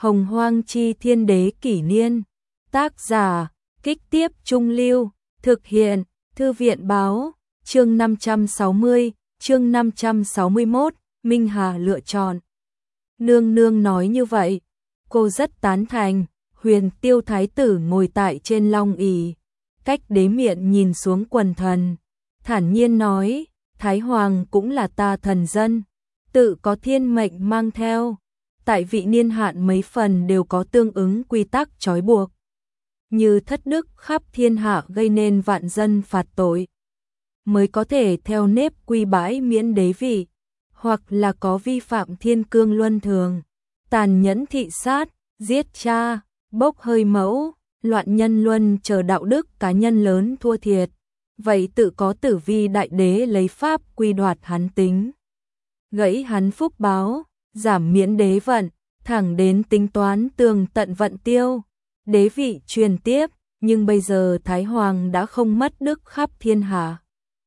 Hồng Hoang Chi Thiên Đế Kỷ Niên. Tác giả, Kích Tiếp Trung Lưu. Thực hiện, Thư viện Báo. Chương 560, chương 561, Minh Hà lựa chọn. Nương nương nói như vậy, cô rất tán thành. Huyền Tiêu Thái tử ngồi tại trên long ỷ, cách đế miện nhìn xuống quần thần, thản nhiên nói, Thái Hoàng cũng là ta thần dân, tự có thiên mệnh mang theo, tại vị niên hạn mấy phần đều có tương ứng quy tắc trói buộc. Như thất đức khắp thiên hạ gây nên vạn dân phạt tội, mới có thể theo nếp quy bãi miễn đế vị, hoặc là có vi phạm thiên cương luân thường, tàn nhẫn thị sát, giết cha, bốc hơi mẫu, loạn nhân luân chờ đạo đức cá nhân lớn thua thiệt, vậy tự có tử vi đại đế lấy pháp quy đoạt hắn tính, gãy hắn phúc báo, giảm miễn đế vận, thẳng đến tính toán tường tận vận tiêu, đế vị truyền tiếp, nhưng bây giờ Thái Hoàng đã không mất đức khắp thiên hạ.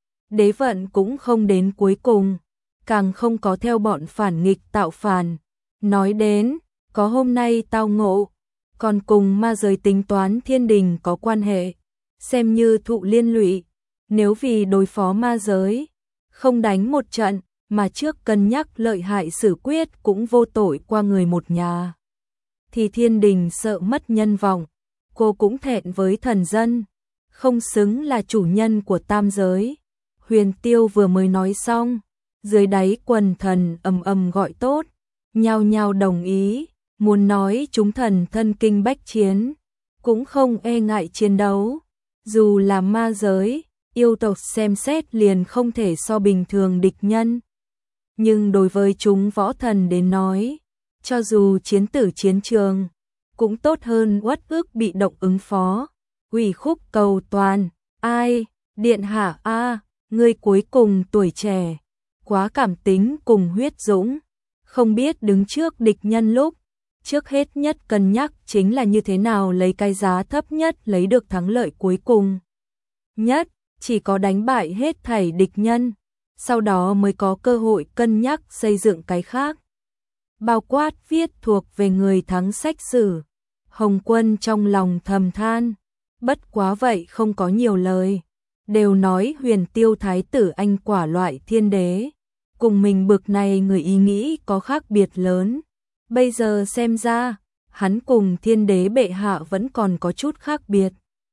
Đế vận cũng không đến cuối cùng, càng không có theo bọn phản nghịch tạo phản. Nói đến, có hôm nay tao ngộ, còn cùng ma giới tính toán thiên đình có quan hệ, xem như thụ liên lụy. Nếu vì đối phó ma giới, không đánh một trận, mà trước cân nhắc lợi hại xử quyết cũng vô tội qua người một nhà, thì thiên đình sợ mất nhân vọng, cô cũng thẹn với thần dân, không xứng là chủ nhân của tam giới. Huyền Tiêu vừa mới nói xong, dưới đáy quần thần ầm ầm gọi tốt, nhao nhao đồng ý, muốn nói chúng thần thân kinh bách chiến, cũng không e ngại chiến đấu, dù là ma giới, yêu tộc xem xét liền không thể so bình thường địch nhân. Nhưng đối với chúng võ thần đến nói, cho dù chiến tử chiến trường, cũng tốt hơn uất ức bị động ứng phó. Ủy khúc cầu toàn, ai, điện hạ a, ngươi cuối cùng tuổi trẻ, quá cảm tính cùng huyết dũng, không biết đứng trước địch nhân lúc, trước hết nhất cân nhắc chính là như thế nào lấy cái giá thấp nhất lấy được thắng lợi cuối cùng. Nhất, chỉ có đánh bại hết thảy địch nhân, sau đó mới có cơ hội cân nhắc xây dựng cái khác. Bao quát viết thuộc về người thắng sách sử. Hồng Quân trong lòng thầm than, bất quá vậy không có nhiều lời, đều nói Huyền Tiêu Thái tử anh quả loại thiên đế, cùng mình bực này người ý nghĩ có khác biệt lớn. Bây giờ xem ra, hắn cùng thiên đế bệ hạ vẫn còn có chút khác biệt.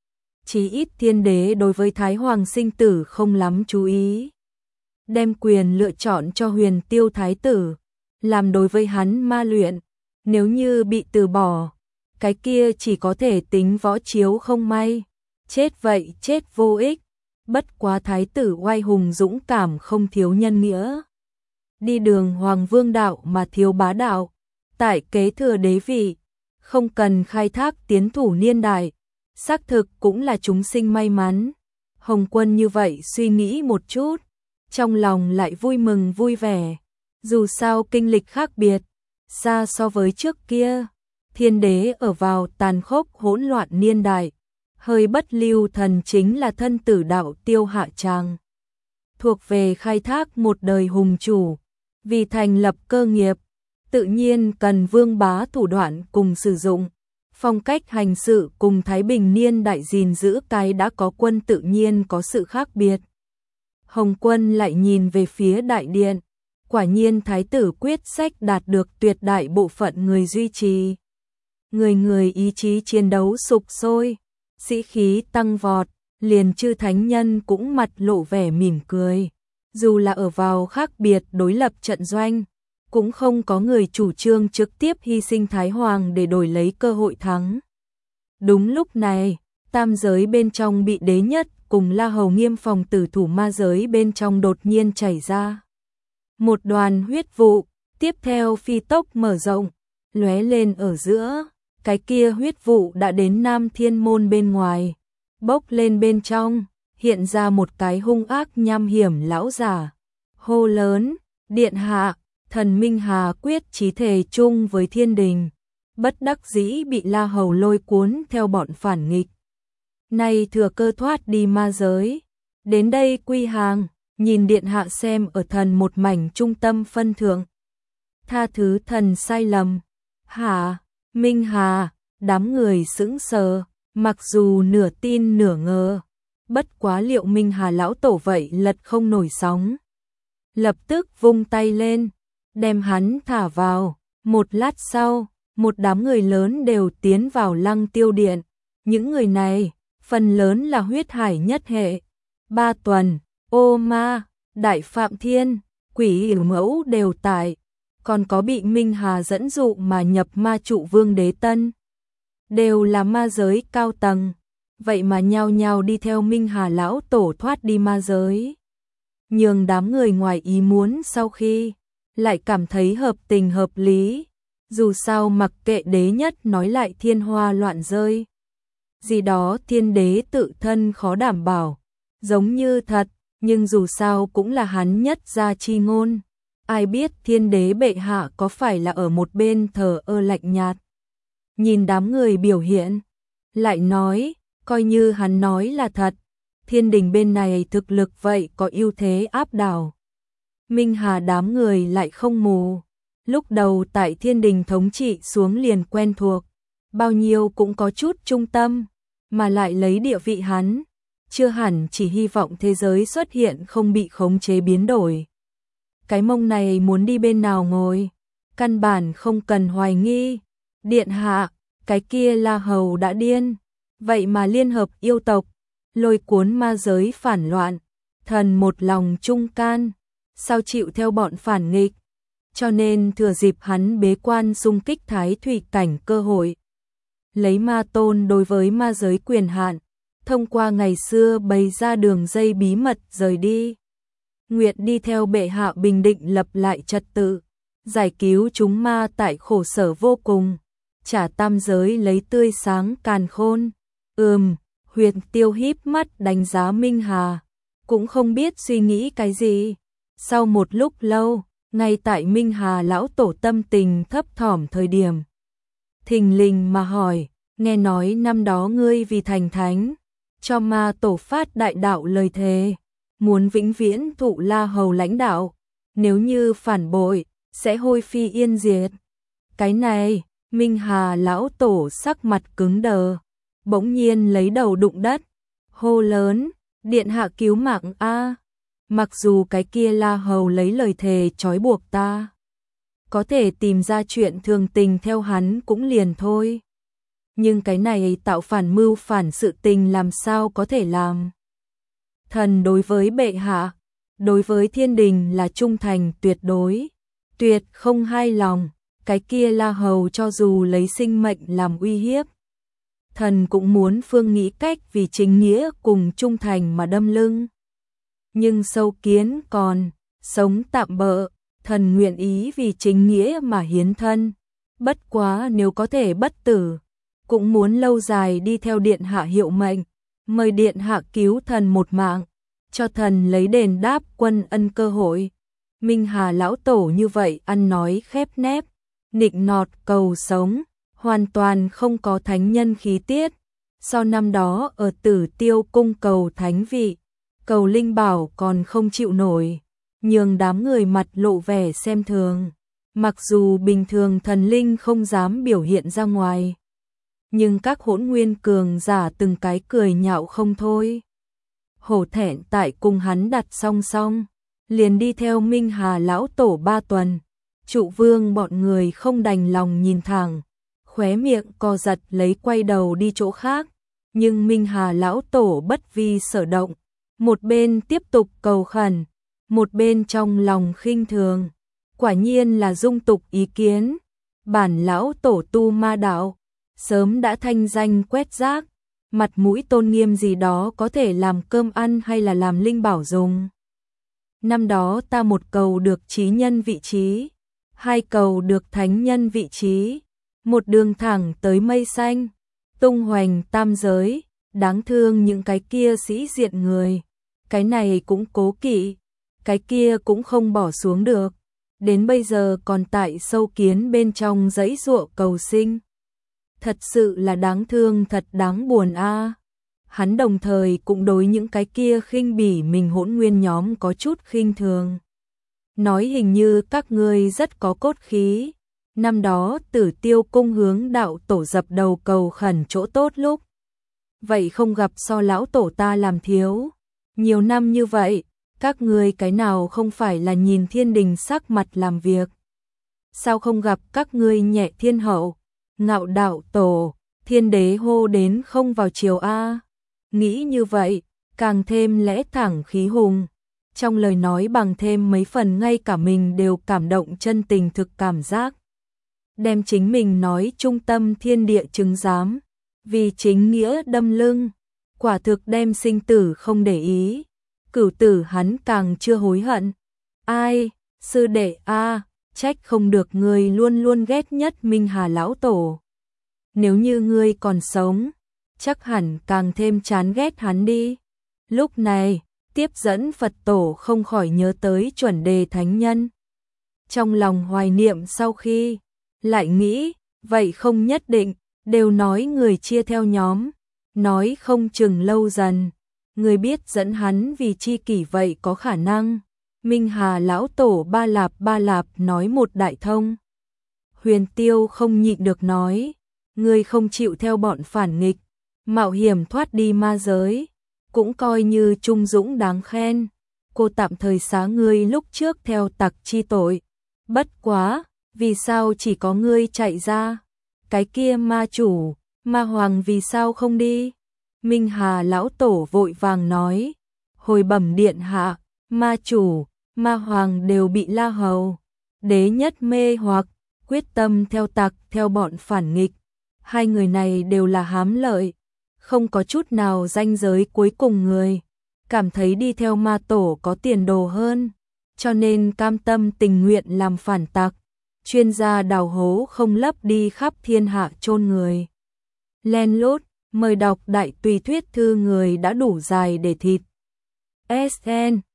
Chí ít thiên đế đối với Thái Hoàng sinh tử không lắm chú ý, đem quyền lựa chọn cho Huyền Tiêu Thái tử, làm đối với hắn ma luyện, nếu như bị từ bỏ, cái kia chỉ có thể tính võ chiếu không may, chết vậy chết vô ích. Bất quá thái tử oai hùng dũng cảm không thiếu nhân nghĩa, đi đường hoàng vương đạo mà thiếu bá đạo, tại kế thừa đế vị, không cần khai thác tiến thủ niên đại, xác thực cũng là chúng sinh may mắn. Hồng Quân như vậy suy nghĩ một chút, trong lòng lại vui mừng vui vẻ, dù sao kinh lịch khác biệt, xa so với trước kia, thiên đế ở vào tàn khốc hỗn loạn niên đại, hơi bất lưu thần chính là thân tử đạo Tiêu hạ tràng, thuộc về khai thác một đời hùng chủ, vì thành lập cơ nghiệp, tự nhiên cần vương bá thủ đoạn cùng sử dụng, phong cách hành sự cùng Thái Bình niên đại gìn giữ cái đã có quân tự nhiên có sự khác biệt. Hồng Quân lại nhìn về phía đại điện, quả nhiên thái tử quyết sách đạt được tuyệt đại bộ phận người duy trì. Người người ý chí chiến đấu sục sôi, sĩ khí tăng vọt, liền chư thánh nhân cũng mặt lộ vẻ mỉm cười. Dù là ở vào khác biệt đối lập trận doanh, cũng không có người chủ trương trực tiếp hy sinh Thái Hoàng để đổi lấy cơ hội thắng. Đúng lúc này, tam giới bên trong bị đế nhất cùng La Hầu Nghiêm phòng tử thủ ma giới bên trong đột nhiên chảy ra một đoàn huyết vụ, tiếp theo phi tốc mở rộng, lóe lên ở giữa, cái kia huyết vụ đã đến Nam Thiên Môn bên ngoài, bốc lên bên trong, hiện ra một cái hung ác nham hiểm lão giả, hô lớn, điện hạ, thần Minh Hà quyết chí thề chung với thiên đình, bất đắc dĩ bị La Hầu lôi cuốn theo bọn phản nghịch. Nay thừa cơ thoát đi ma giới, đến đây quy hàng, nhìn điện hạ xem ở thần một mảnh trung tâm phân thượng. Tha thứ thần sai lầm. Hả? Minh Hà, đám người sững sờ, mặc dù nửa tin nửa ngờ. Bất quá liệu Minh Hà lão tổ vậy lật không nổi sóng. Lập tức vung tay lên, đem hắn thả vào. Một lát sau, một đám người lớn đều tiến vào Lăng Tiêu Điện. Những người này, phần lớn là huyết hải nhất hệ. Ba Tuần, Ô Ma, Đại Phạm Thiên, Quỷ Yểu Mẫu đều tại. Còn có bị Minh Hà dẫn dụ mà nhập ma trụ Vương Đế Tân. Đều là ma giới cao tầng. Vậy mà nhao nhao đi theo Minh Hà lão tổ thoát đi ma giới. Nhường đám người ngoài ý muốn sau khi lại cảm thấy hợp tình hợp lý. Dù sao mặc kệ đế nhất nói lại thiên hoa loạn rơi. Gì đó thiên đế tự thân khó đảm bảo. Giống như thật, nhưng dù sao cũng là hắn nhất gia chi ngôn. Ai biết thiên đế bệ hạ có phải là ở một bên thờ ơ lạnh nhạt. Nhìn đám người biểu hiện, lại nói, coi như hắn nói là thật. Thiên đình bên này thực lực vậy có ưu thế áp đảo. Minh Hà đám người lại không mù. Lúc đầu tại thiên đình thống trị xuống liền quen thuộc. Bao nhiêu cũng có chút trung tâm. Mà lại lấy địa vị hắn. Chưa hẳn chỉ hy vọng thế giới xuất hiện không bị khống chế biến đổi. Cái mông này muốn đi bên nào ngồi. Căn bản không cần hoài nghi. Điện hạ, cái kia La Hầu đã điên. Vậy mà liên hợp yêu tộc. Lôi cuốn ma giới phản loạn. Thần một lòng trung can. Sao chịu theo bọn phản nghịch. Cho nên thừa dịp hắn bế quan xung kích thái thủy cảnh cơ hội. Lấy ma tôn đối với ma giới quyền hạn. Thông qua ngày xưa bày ra đường dây bí mật rời đi. Nguyện đi theo bệ hạ bình định lập lại trật tự. Giải cứu chúng ma tại khổ sở vô cùng. Trả tam giới lấy tươi sáng càn khôn. Huyền Tiêu híp mắt đánh giá Minh Hà. Cũng không biết suy nghĩ cái gì. Sau một lúc lâu, ngay tại Minh Hà lão tổ tâm tình thấp thỏm thời điểm. Thình lình mà hỏi, nghe nói năm đó ngươi vì thành thánh, cho ma tổ phát đại đạo lời thề, muốn vĩnh viễn thụ La Hầu lãnh đạo, nếu như phản bội, sẽ hôi phi yên diệt. Cái này, Minh Hà lão tổ sắc mặt cứng đờ, bỗng nhiên lấy đầu đụng đất, hô lớn, điện hạ cứu mạng a. Mặc dù cái kia La Hầu lấy lời thề trói buộc ta, có thể tìm ra chuyện thường tình theo hắn cũng liền thôi. Nhưng cái này tạo phản mưu phản sự tình làm sao có thể làm. Thần đối với bệ hạ, đối với thiên đình là trung thành tuyệt đối, tuyệt không hai lòng. Cái kia La Hầu cho dù lấy sinh mệnh làm uy hiếp, thần cũng muốn phương nghĩ cách vì chính nghĩa cùng trung thành mà đâm lưng. Nhưng sâu kiến còn, sống tạm bợ, thần nguyện ý vì chính nghĩa mà hiến thân. Bất quá nếu có thể bất tử, cũng muốn lâu dài đi theo điện hạ hiệu mệnh, mời điện hạ cứu thần một mạng, cho thần lấy đền đáp quân ân cơ hội. Minh Hà lão tổ như vậy ăn nói khép nép, nịnh nọt cầu sống, hoàn toàn không có thánh nhân khí tiết. Sau năm đó ở Tử Tiêu cung cầu thánh vị, cầu linh bảo còn không chịu nổi, nhường đám người mặt lộ vẻ xem thường. Mặc dù bình thường thần linh không dám biểu hiện ra ngoài, nhưng các hỗn nguyên cường giả từng cái cười nhạo không thôi. Hổ thẹn tại cùng hắn đặt song song, liền đi theo Minh Hà lão tổ 3 tuần. Trụ vương bọn người không đành lòng nhìn thẳng, khóe miệng co giật lấy quay đầu đi chỗ khác. Nhưng Minh Hà lão tổ bất vi sở động, một bên tiếp tục cầu khẩn, một bên trong lòng khinh thường. Quả nhiên là dung tục ý kiến, bản lão tổ tu ma đạo, sớm đã thanh danh quét rác, mặt mũi tôn nghiêm gì đó có thể làm cơm ăn hay là làm linh bảo dùng. Năm đó ta một cầu được chí nhân vị trí, 2 cầu được thánh nhân vị trí, một đường thẳng tới mây xanh, tung hoành tam giới, đáng thương những cái kia sĩ diện người. Cái này cũng cố kỵ, cái kia cũng không bỏ xuống được, đến bây giờ còn tại sâu kiến bên trong giãy giụa cầu sinh. Thật sự là đáng thương, thật đáng buồn a. Hắn đồng thời cũng đối những cái kia khinh bỉ mình hỗn nguyên nhóm có chút khinh thường. Nói hình như các ngươi rất có cốt khí, Năm đó Tử Tiêu cung hướng đạo tổ dập đầu cầu khẩn chỗ tốt lúc. Vậy không gặp so lão tổ ta làm thiếu. Nhiều năm như vậy, các ngươi cái nào không phải là nhìn thiên đình sắc mặt làm việc. Sao không gặp các ngươi nhẹ thiên hậu, ngạo đạo tổ, thiên đế hô đến không vào chiều a. Nghĩ như vậy, càng thêm lẽ thẳng khí hùng. Trong lời nói bằng thêm mấy phần ngay cả mình đều cảm động chân tình thực cảm giác. Đem chính mình nói trung tâm thiên địa chứng giám, vì chính nghĩa đâm lưng, quả thực đem sinh tử không để ý. Cửu tử hắn càng chưa hối hận. Ai, sư đệ a, trách không được người luôn luôn ghét nhất Minh Hà lão tổ. Nếu như ngươi còn sống, chắc hẳn càng thêm chán ghét hắn đi. Lúc này, tiếp dẫn Phật tổ không khỏi nhớ tới chuẩn đề thánh nhân. Trong lòng hoài niệm sau khi, lại nghĩ, vậy không nhất định, đều nói người chia theo nhóm, nói không chừng lâu dần. Người biết dẫn hắn vì chi kỷ vậy có khả năng. Minh Hà lão tổ ba lạp nói một đại thông. Huyền Tiêu không nhịn được nói, người không chịu theo bọn phản nghịch, mạo hiểm thoát đi ma giới, cũng coi như trung dũng đáng khen. Cô tạm thời xá ngươi lúc trước theo tặc chi tội. Bất quá, vì sao chỉ có ngươi chạy ra? Cái kia ma chủ, ma hoàng vì sao không đi? Minh Hà lão tổ vội vàng nói, hồi bẩm điện hạ, ma chủ, ma hoàng đều bị La Hầu đế nhất mê hoặc, quyết tâm theo tặc theo bọn phản nghịch. Hai người này đều là hám lợi, không có chút nào ranh giới cuối cùng người, cảm thấy đi theo ma tổ có tiền đồ hơn, cho nên cam tâm tình nguyện làm phản tặc. Chuyên gia đào hố không lấp đi khắp thiên hạ chôn người. Len lút, mời đọc đại tùy thuyết thư người đã đủ dài để thịt. SN